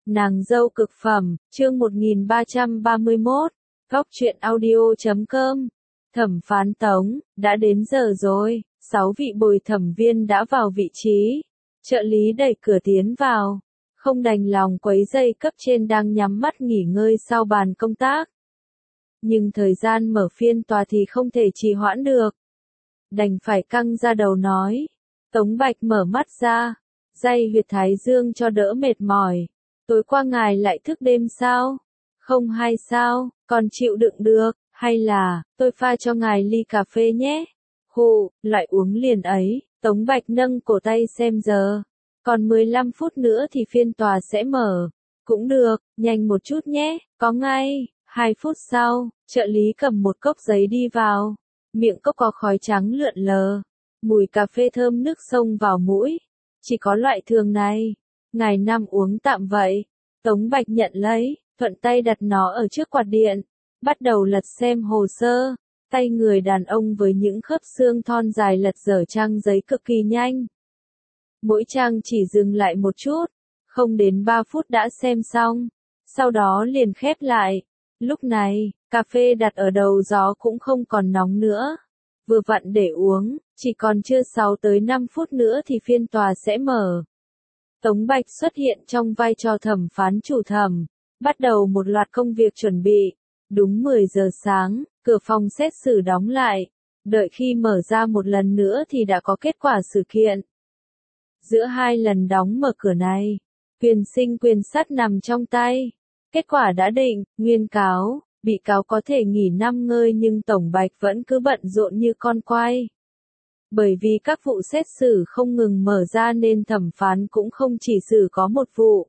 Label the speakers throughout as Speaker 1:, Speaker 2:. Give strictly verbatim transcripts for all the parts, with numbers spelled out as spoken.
Speaker 1: Nàng dâu cực phẩm, chương một nghìn ba trăm ba mươi mốt, góc truyện audio chấm com. Thẩm phán Tống, đã đến giờ rồi, sáu vị bồi thẩm viên đã vào vị trí. Trợ lý đẩy cửa tiến vào, không đành lòng quấy rầy cấp trên đang nhắm mắt nghỉ ngơi sau bàn công tác. Nhưng thời gian mở phiên tòa thì không thể trì hoãn được. Đành phải căng ra đầu nói. Tống Bạch mở mắt ra, day huyệt thái dương cho đỡ mệt mỏi. Tối qua ngài lại thức đêm sao? Không hay sao, còn chịu đựng được, hay là, tôi pha cho ngài ly cà phê nhé? Hù, lại uống liền ấy, Tống Bạch nâng cổ tay xem giờ. Còn mười lăm phút nữa thì phiên tòa sẽ mở. Cũng được, nhanh một chút nhé, có ngay. Hai phút sau, trợ lý cầm một cốc giấy đi vào. Miệng cốc có khói trắng lượn lờ. Mùi cà phê thơm nước xông vào mũi. Chỉ có loại thường này. Ngài năm uống tạm vậy. Tống Bạch nhận lấy, thuận tay đặt nó ở trước quạt điện. Bắt đầu lật xem hồ sơ. Tay người đàn ông với những khớp xương thon dài lật dở trang giấy cực kỳ nhanh. Mỗi trang chỉ dừng lại một chút. Không đến ba phút đã xem xong. Sau đó liền khép lại. Lúc này, cà phê đặt ở đầu gió cũng không còn nóng nữa. Vừa vặn để uống, chỉ còn chưa sáu tới năm phút nữa thì phiên tòa sẽ mở. Tống Bạch xuất hiện trong vai trò thẩm phán chủ thẩm, bắt đầu một loạt công việc chuẩn bị. Đúng mười giờ sáng, cửa phòng xét xử đóng lại. Đợi khi mở ra một lần nữa thì đã có kết quả sự kiện. Giữa hai lần đóng mở cửa này, quyền sinh quyền sát nằm trong tay. Kết quả đã định, nguyên cáo, bị cáo có thể nghỉ năm ngơi nhưng Tổng Bạch vẫn cứ bận rộn như con quay. Bởi vì các vụ xét xử không ngừng mở ra nên thẩm phán cũng không chỉ xử có một vụ.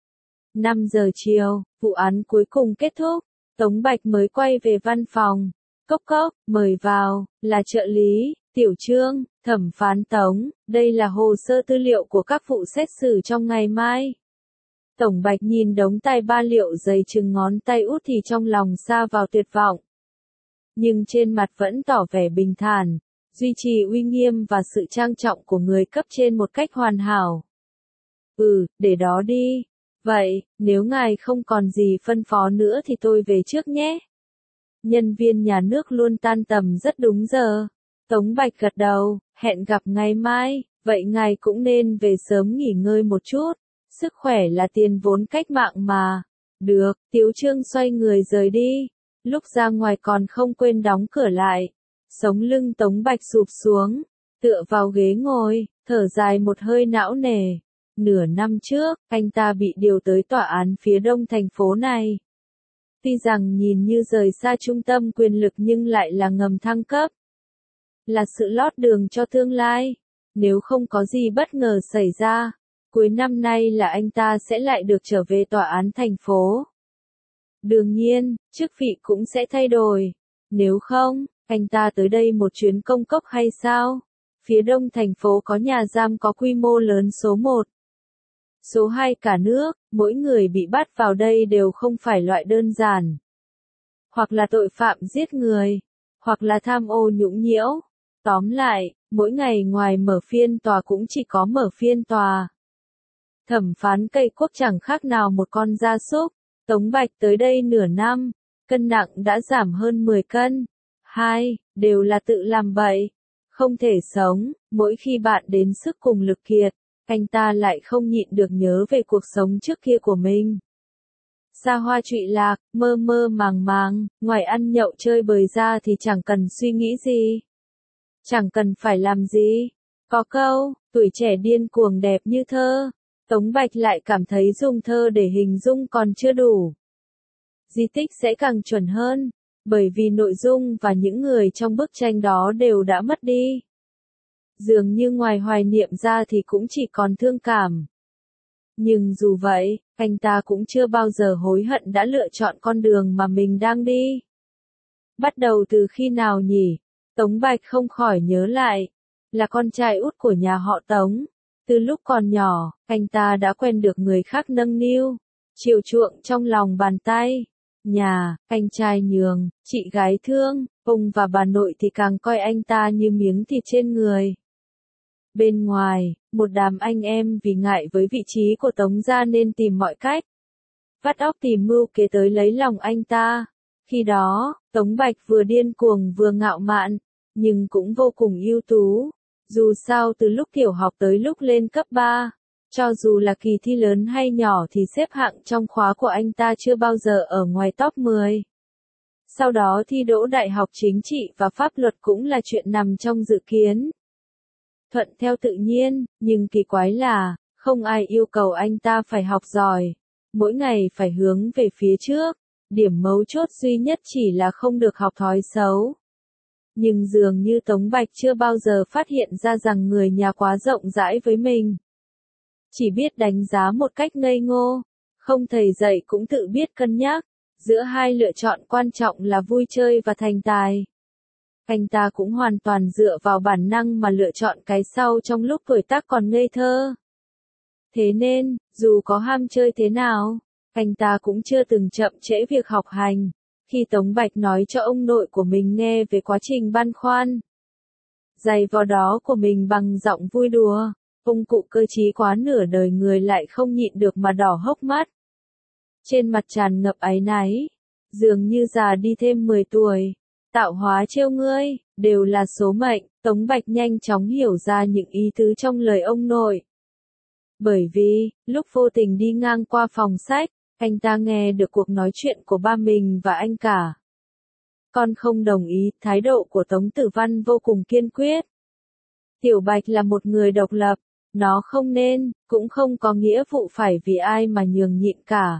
Speaker 1: năm giờ chiều, vụ án cuối cùng kết thúc, Tống Bạch mới quay về văn phòng. Cốc cốc, mời vào, là trợ lý, Tiểu Trương, thẩm phán Tống, đây là hồ sơ tư liệu của các vụ xét xử trong ngày mai. Tổng Bạch nhìn đống tài ba liệu dày chừng ngón tay út thì trong lòng sa vào tuyệt vọng. Nhưng trên mặt vẫn tỏ vẻ bình thản, duy trì uy nghiêm và sự trang trọng của người cấp trên một cách hoàn hảo. Ừ, để đó đi. Vậy, nếu ngài không còn gì phân phó nữa thì tôi về trước nhé. Nhân viên nhà nước luôn tan tầm rất đúng giờ. Tống Bạch gật đầu, hẹn gặp ngày mai, vậy ngài cũng nên về sớm nghỉ ngơi một chút. Sức khỏe là tiền vốn cách mạng mà. Được, Tiếu Trương xoay người rời đi. Lúc ra ngoài còn không quên đóng cửa lại. Sống lưng Tống Bạch sụp xuống. Tựa vào ghế ngồi, thở dài một hơi não nề. Nửa năm trước, anh ta bị điều tới tòa án phía đông thành phố này. Tuy rằng nhìn như rời xa trung tâm quyền lực nhưng lại là ngầm thăng cấp. Là sự lót đường cho tương lai. Nếu không có gì bất ngờ xảy ra. Cuối năm nay là anh ta sẽ lại được trở về tòa án thành phố. Đương nhiên, chức vị cũng sẽ thay đổi. Nếu không, anh ta tới đây một chuyến công cốc hay sao? Phía đông thành phố có nhà giam có quy mô lớn số một. Số hai cả nước, mỗi người bị bắt vào đây đều không phải loại đơn giản. Hoặc là tội phạm giết người, hoặc là tham ô nhũng nhiễu. Tóm lại, mỗi ngày ngoài mở phiên tòa cũng chỉ có mở phiên tòa. Thẩm phán Cây Quốc chẳng khác nào một con gia súc. Tống Bạch tới đây nửa năm, cân nặng đã giảm hơn mười cân. Hai, đều là tự làm bậy. Không thể sống, mỗi khi bạn đến sức cùng lực kiệt, anh ta lại không nhịn được nhớ về cuộc sống trước kia của mình. Xa hoa trụy lạc, mơ mơ màng màng, ngoài ăn nhậu chơi bời ra thì chẳng cần suy nghĩ gì. Chẳng cần phải làm gì. Có câu, tuổi trẻ điên cuồng đẹp như thơ. Tống Bạch lại cảm thấy dùng thơ để hình dung còn chưa đủ. Di tích sẽ càng chuẩn hơn, bởi vì nội dung và những người trong bức tranh đó đều đã mất đi. Dường như ngoài hoài niệm ra thì cũng chỉ còn thương cảm. Nhưng dù vậy, anh ta cũng chưa bao giờ hối hận đã lựa chọn con đường mà mình đang đi. Bắt đầu từ khi nào nhỉ? Tống Bạch không khỏi nhớ lại. Là con trai út của nhà họ Tống. Từ lúc còn nhỏ, anh ta đã quen được người khác nâng niu, chiều chuộng trong lòng bàn tay. Nhà, anh trai nhường, chị gái thương, ông và bà nội thì càng coi anh ta như miếng thịt trên người. Bên ngoài, một đám anh em vì ngại với vị trí của Tống gia nên tìm mọi cách. vắt óc tìm mưu kế tới lấy lòng anh ta. Khi đó, Tống Bạch vừa điên cuồng vừa ngạo mạn, nhưng cũng vô cùng ưu tú. Dù sao từ lúc tiểu học tới lúc lên cấp ba, cho dù là kỳ thi lớn hay nhỏ thì xếp hạng trong khóa của anh ta chưa bao giờ ở ngoài top mười. Sau đó thi đỗ đại học chính trị và pháp luật cũng là chuyện nằm trong dự kiến. Thuận theo tự nhiên, nhưng kỳ quái là, không ai yêu cầu anh ta phải học giỏi, mỗi ngày phải hướng về phía trước, điểm mấu chốt duy nhất chỉ là không được học thói xấu. Nhưng dường như Tống Bạch chưa bao giờ phát hiện ra rằng người nhà quá rộng rãi với mình. Chỉ biết đánh giá một cách ngây ngô, không thầy dạy cũng tự biết cân nhắc, giữa hai lựa chọn quan trọng là vui chơi và thành tài. Anh ta cũng hoàn toàn dựa vào bản năng mà lựa chọn cái sau trong lúc tuổi tác còn ngây thơ. Thế nên, dù có ham chơi thế nào, anh ta cũng chưa từng chậm trễ việc học hành. Khi Tống Bạch nói cho ông nội của mình nghe về quá trình băn khoăn, giày vò đó của mình bằng giọng vui đùa, ông cụ cơ trí quá nửa đời người lại không nhịn được mà đỏ hốc mắt. Trên mặt tràn ngập áy náy, dường như già đi thêm mười tuổi, tạo hóa trêu ngươi, đều là số mệnh. Tống Bạch nhanh chóng hiểu ra những ý tứ trong lời ông nội. Bởi vì, lúc vô tình đi ngang qua phòng sách, anh ta nghe được cuộc nói chuyện của ba mình và anh cả. Con không đồng ý, thái độ của Tống Tử Văn vô cùng kiên quyết. Tiểu Bạch là một người độc lập, nó không nên, cũng không có nghĩa vụ phải vì ai mà nhường nhịn cả.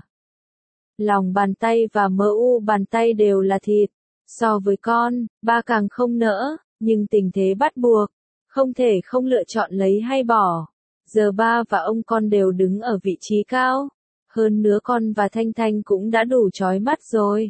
Speaker 1: Lòng bàn tay và mỡ u bàn tay đều là thịt, so với con, ba càng không nỡ, nhưng tình thế bắt buộc, không thể không lựa chọn lấy hay bỏ. Giờ ba và ông con đều đứng ở vị trí cao, hơn nữa con và Thanh Thanh cũng đã đủ chói mắt rồi.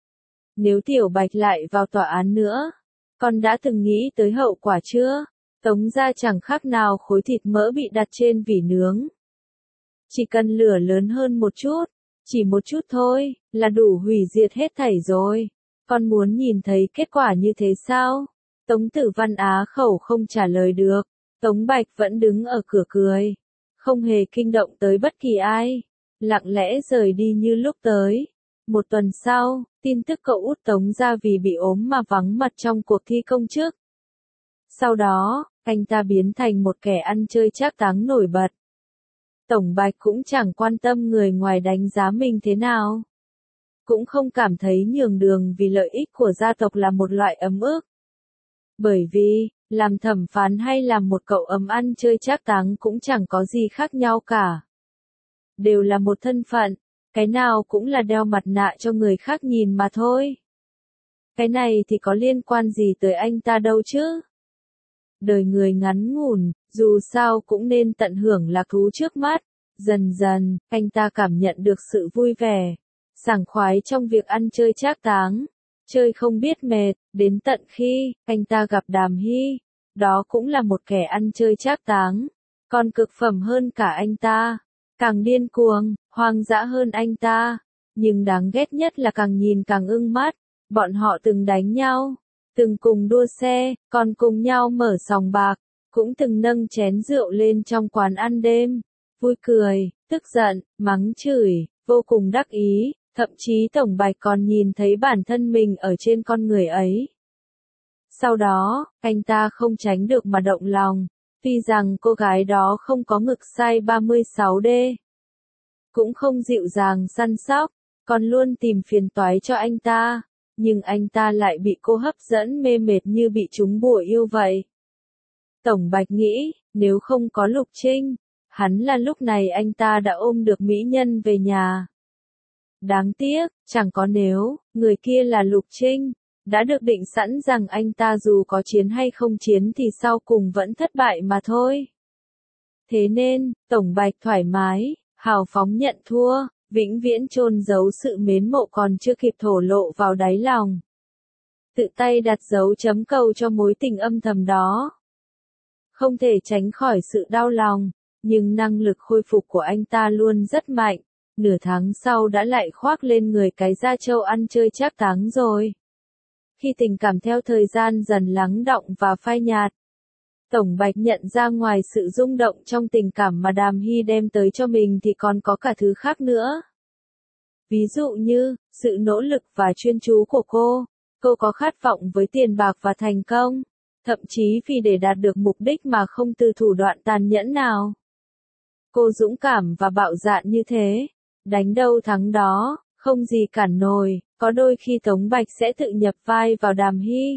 Speaker 1: Nếu Tiểu Bạch lại vào tòa án nữa, con đã từng nghĩ tới hậu quả chưa? Tống gia chẳng khác nào khối thịt mỡ bị đặt trên vỉ nướng. Chỉ cần lửa lớn hơn một chút, chỉ một chút thôi, là đủ hủy diệt hết thảy rồi. Con muốn nhìn thấy kết quả như thế sao? Tống Tử Văn á khẩu không trả lời được. Tống Bạch vẫn đứng ở cửa cười, không hề kinh động tới bất kỳ ai, lặng lẽ rời đi như lúc tới. Một tuần sau, tin tức cậu út Tống gia vì bị ốm mà vắng mặt trong cuộc thi công chức. Sau đó, anh ta biến thành một kẻ ăn chơi trác táng nổi bật. Tổng Bạch cũng chẳng quan tâm người ngoài đánh giá mình thế nào. Cũng không cảm thấy nhường đường vì lợi ích của gia tộc là một loại ấm ức. Bởi vì, làm thẩm phán hay làm một cậu ấm ăn chơi trác táng cũng chẳng có gì khác nhau cả. Đều là một thân phận, cái nào cũng là đeo mặt nạ cho người khác nhìn mà thôi. Cái này thì có liên quan gì tới anh ta đâu chứ? Đời người ngắn ngủn, dù sao cũng nên tận hưởng lạc thú trước mắt. Dần dần, anh ta cảm nhận được sự vui vẻ, sảng khoái trong việc ăn chơi trác táng. Chơi không biết mệt, đến tận khi, anh ta gặp Đàm Hy. Đó cũng là một kẻ ăn chơi trác táng, còn cực phẩm hơn cả anh ta. Càng điên cuồng, hoang dã hơn anh ta. Nhưng đáng ghét nhất là càng nhìn càng ưng mắt. Bọn họ từng đánh nhau, từng cùng đua xe, còn cùng nhau mở sòng bạc, cũng từng nâng chén rượu lên trong quán ăn đêm. Vui cười, tức giận, mắng chửi, vô cùng đắc ý, thậm chí Tổng Bạch còn nhìn thấy bản thân mình ở trên con người ấy. Sau đó, anh ta không tránh được mà động lòng, tuy rằng cô gái đó không có ngực size ba mươi sáu D, cũng không dịu dàng săn sóc, còn luôn tìm phiền toái cho anh ta, nhưng anh ta lại bị cô hấp dẫn mê mệt như bị trúng bùa yêu vậy. Tổng Bạch nghĩ, nếu không có Lục Trinh, hắn là lúc này anh ta đã ôm được mỹ nhân về nhà. Đáng tiếc, chẳng có nếu, người kia là Lục Trinh, đã được định sẵn rằng anh ta dù có chiến hay không chiến thì sau cùng vẫn thất bại mà thôi. Thế nên, Tổng Bạch thoải mái, hào phóng nhận thua, vĩnh viễn chôn giấu sự mến mộ còn chưa kịp thổ lộ vào đáy lòng. Tự tay đặt dấu chấm câu cho mối tình âm thầm đó. Không thể tránh khỏi sự đau lòng, nhưng năng lực khôi phục của anh ta luôn rất mạnh. Nửa tháng sau đã lại khoác lên người cái da trâu ăn chơi trác táng rồi. Khi tình cảm theo thời gian dần lắng đọng và phai nhạt, Tổng Bạch nhận ra ngoài sự rung động trong tình cảm mà Đàm Hy đem tới cho mình thì còn có cả thứ khác nữa. Ví dụ như, sự nỗ lực và chuyên chú của cô, cô có khát vọng với tiền bạc và thành công, thậm chí vì để đạt được mục đích mà không từ thủ đoạn tàn nhẫn nào. Cô dũng cảm và bạo dạn như thế, đánh đâu thắng đó, không gì cản nổi, có đôi khi Tống Bạch sẽ tự nhập vai vào Đàm Hy.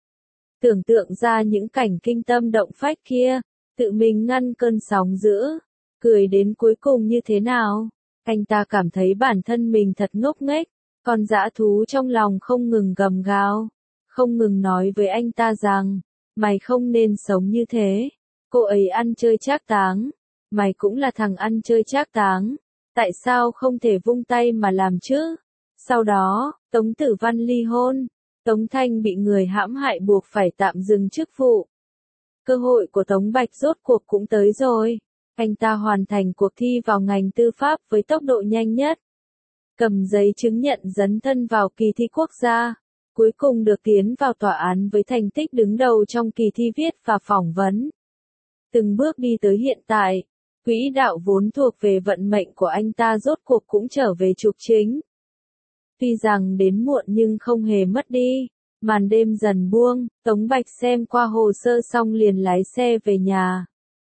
Speaker 1: Tưởng tượng ra những cảnh kinh tâm động phách kia, tự mình ngăn cơn sóng dữ, cười đến cuối cùng như thế nào. Anh ta cảm thấy bản thân mình thật ngốc nghếch, con dã thú trong lòng không ngừng gầm gào, không ngừng nói với anh ta rằng, mày không nên sống như thế, cô ấy ăn chơi trác táng, mày cũng là thằng ăn chơi trác táng, tại sao không thể vung tay mà làm chứ? Sau đó, Tống Tử Văn ly hôn, Tống Thanh bị người hãm hại buộc phải tạm dừng chức vụ. Cơ hội của Tống Bạch rốt cuộc cũng tới rồi. Anh ta hoàn thành cuộc thi vào ngành tư pháp với tốc độ nhanh nhất. Cầm giấy chứng nhận dấn thân vào kỳ thi quốc gia. Cuối cùng được tiến vào tòa án với thành tích đứng đầu trong kỳ thi viết và phỏng vấn. Từng bước đi tới hiện tại, quỹ đạo vốn thuộc về vận mệnh của anh ta rốt cuộc cũng trở về trục chính. Tuy rằng đến muộn nhưng không hề mất đi. Màn đêm dần buông, Tống Bạch xem qua hồ sơ xong liền lái xe về nhà.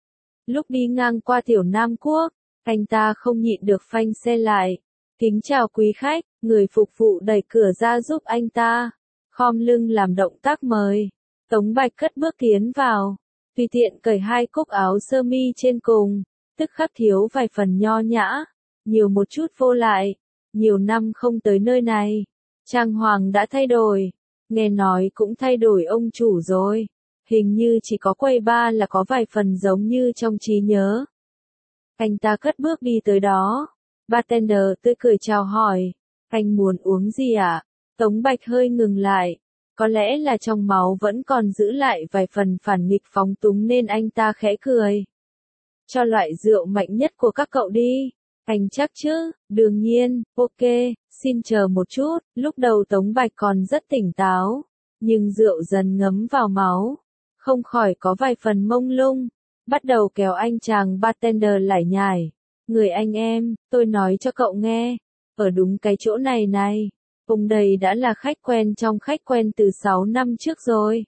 Speaker 1: Lúc đi ngang qua Tiểu Nam Quốc, anh ta không nhịn được phanh xe lại. Kính chào quý khách, người phục vụ đẩy cửa ra giúp anh ta. Khom lưng làm động tác mời. Tống Bạch cất bước tiến vào. Tùy tiện cởi hai cúc áo sơ mi trên cùng, tức khắc thiếu vài phần nho nhã. Nhiều một chút vô lại. Nhiều năm không tới nơi này. Trang hoàng đã thay đổi. Nghe nói cũng thay đổi ông chủ rồi. Hình như chỉ có quầy bar là có vài phần giống như trong trí nhớ. Anh ta cất bước đi tới đó. Bartender tươi cười chào hỏi. Anh muốn uống gì ạ? À? Tống Bạch hơi ngừng lại. Có lẽ là trong máu vẫn còn giữ lại vài phần phản nghịch phóng túng nên anh ta khẽ cười. Cho loại rượu mạnh nhất của các cậu đi. Anh chắc chứ? Đương nhiên, ok, xin chờ một chút. Lúc đầu Tống Bạch còn rất tỉnh táo. Nhưng rượu dần ngấm vào máu. Không khỏi có vài phần mông lung. Bắt đầu kéo anh chàng bartender lải nhải. Người anh em, tôi nói cho cậu nghe. Ở đúng cái chỗ này này. Ông đây đã là khách quen trong khách quen từ sáu năm trước rồi.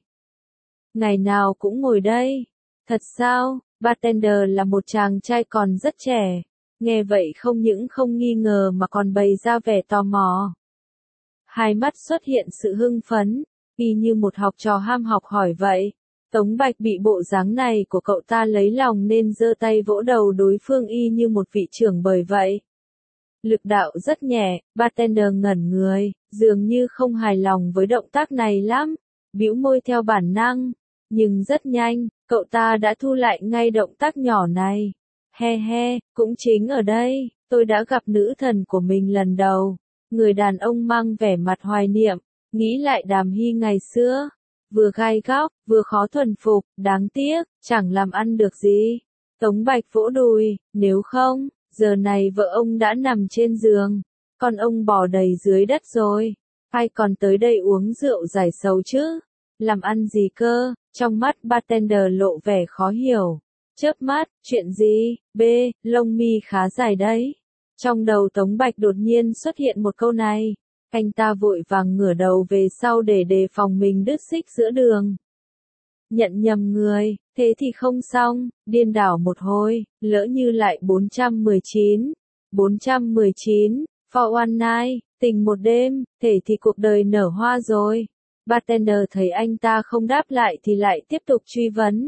Speaker 1: Ngày nào cũng ngồi đây. Thật sao? Bartender là một chàng trai còn rất trẻ. Nghe vậy không những không nghi ngờ mà còn bày ra vẻ tò mò. Hai mắt xuất hiện sự hưng phấn, y như một học trò ham học hỏi vậy. Tống Bạch bị bộ dáng này của cậu ta lấy lòng nên giơ tay vỗ đầu đối phương y như một vị trưởng bởi vậy. Lực đạo rất nhẹ, bartender ngẩn người, dường như không hài lòng với động tác này lắm, bĩu môi theo bản năng. Nhưng rất nhanh, cậu ta đã thu lại ngay động tác nhỏ này. He he, cũng chính ở đây, tôi đã gặp nữ thần của mình lần đầu. Người đàn ông mang vẻ mặt hoài niệm, nghĩ lại Đàm Hy ngày xưa. Vừa gai góc, vừa khó thuần phục, đáng tiếc, chẳng làm ăn được gì. Tống Bạch vỗ đùi, nếu không, giờ này vợ ông đã nằm trên giường, con ông bò đầy dưới đất rồi. Ai còn tới đây uống rượu giải sầu chứ? Làm ăn gì cơ? Trong mắt bartender lộ vẻ khó hiểu. Chớp mắt, chuyện gì? B, lông mi khá dài đấy. Trong đầu Tống Bạch đột nhiên xuất hiện một câu này. Anh ta vội vàng ngửa đầu về sau để đề phòng mình đứt xích giữa đường. Nhận nhầm người, thế thì không xong, điên đảo một hồi, lỡ như lại bốn trăm mười chín. bốn trăm mười chín, for one night, tình một đêm, thể thì cuộc đời nở hoa rồi. Bartender thấy anh ta không đáp lại thì lại tiếp tục truy vấn.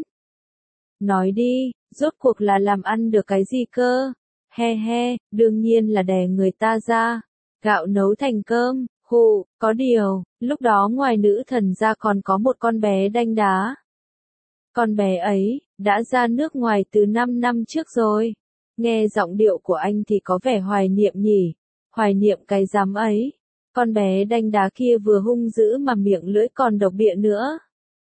Speaker 1: Nói đi, rốt cuộc là làm ăn được cái gì cơ? He he, đương nhiên là đè người ta ra. Gạo nấu thành cơm, khụ, có điều, lúc đó ngoài nữ thần ra còn có một con bé đanh đá. Con bé ấy, đã ra nước ngoài từ năm năm trước rồi. Nghe giọng điệu của anh thì có vẻ hoài niệm nhỉ. Hoài niệm cái dám ấy. Con bé đanh đá kia vừa hung dữ mà miệng lưỡi còn độc địa nữa.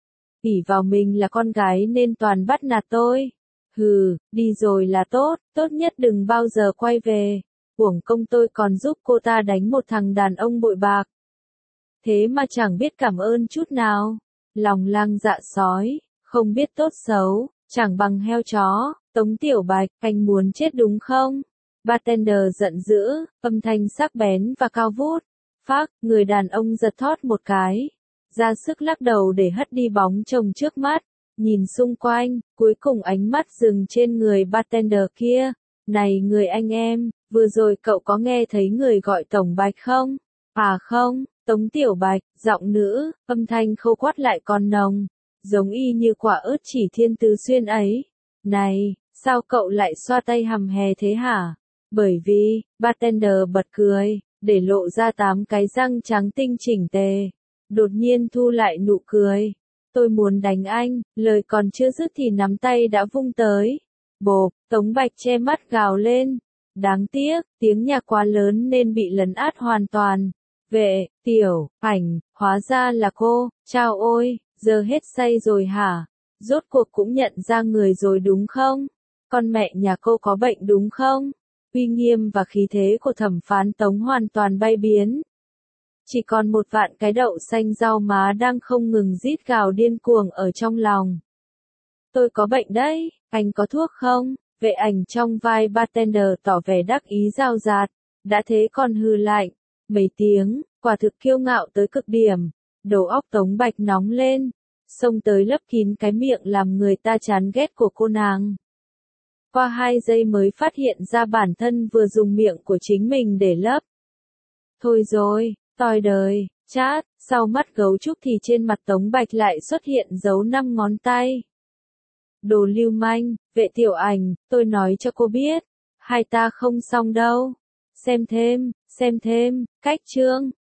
Speaker 1: ỷ vào mình là con gái nên toàn bắt nạt tôi. Hừ, đi rồi là tốt, tốt nhất đừng bao giờ quay về. Uổng công tôi còn giúp cô ta đánh một thằng đàn ông bội bạc. Thế mà chẳng biết cảm ơn chút nào. Lòng lang dạ sói, không biết tốt xấu, chẳng bằng heo chó. Tống Tiểu Bạch, anh muốn chết đúng không? Bartender giận dữ, âm thanh sắc bén và cao vút. Phác, người đàn ông giật thót một cái, ra sức lắc đầu để hất đi bóng chồng trước mắt, nhìn xung quanh, cuối cùng ánh mắt dừng trên người bartender kia. Này người anh em, vừa rồi cậu có nghe thấy người gọi Tổng Bạch không? À không, Tống Tiểu Bạch, giọng nữ, âm thanh khâu quát lại còn nồng, giống y như quả ớt chỉ thiên tứ xuyên ấy. Này, sao cậu lại xoa tay hầm hè thế hả? Bởi vì, bartender bật cười, để lộ ra tám cái răng trắng tinh chỉnh tề. Đột nhiên thu lại nụ cười. Tôi muốn đánh anh, lời còn chưa dứt thì nắm tay đã vung tới. Bộp, Tống Bạch che mắt gào lên. Đáng tiếc, tiếng nhạc quá lớn nên bị lấn át hoàn toàn. Vệ, Tiểu, Ảnh, hóa ra là cô, chao ôi, giờ hết say rồi hả? Rốt cuộc cũng nhận ra người rồi đúng không? Con mẹ nhà cô có bệnh đúng không? Uy nghiêm và khí thế của thẩm phán Tống hoàn toàn bay biến. Chỉ còn một vạn cái đậu xanh rau má đang không ngừng rít gào điên cuồng ở trong lòng. Tôi có bệnh đấy, anh có thuốc không? Vệ Ảnh trong vai bartender tỏ vẻ đắc ý rao rạt, đã thế còn hừ lạnh, mấy tiếng, quả thực kiêu ngạo tới cực điểm. Đầu óc Tống Bạch nóng lên, xông tới lấp kín cái miệng làm người ta chán ghét của cô nàng. Qua hai giây mới phát hiện ra bản thân vừa dùng miệng của chính mình để lấp. Thôi rồi, toi đời, chát, sau mắt gấu trúc thì trên mặt Tống Bạch lại xuất hiện dấu năm ngón tay. Đồ lưu manh, Vệ Tiểu Ảnh, tôi nói cho cô biết, hai ta không xong đâu. Xem thêm, xem thêm, cách chương.